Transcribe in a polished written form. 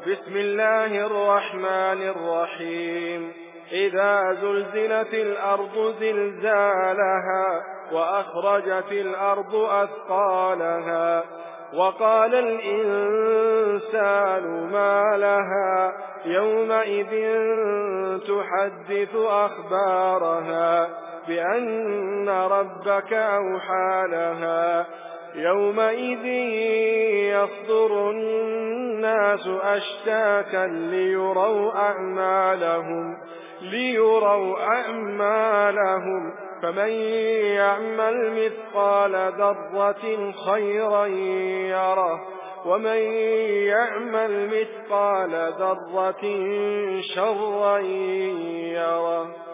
بسم الله الرحمن الرحيم. إذا زلزلت الأرض زلزالها وأخرجت الأرض أثقالها وقال الإنسان ما لها يومئذ تحدث أخبارها بأن ربك أوحى لها يومئذ يصدر الناس أشتاتا ليروا أعمالهم فمن يعمل مثقال ذرة خيرا يره ومن يعمل مثقال ذرة شرا يره.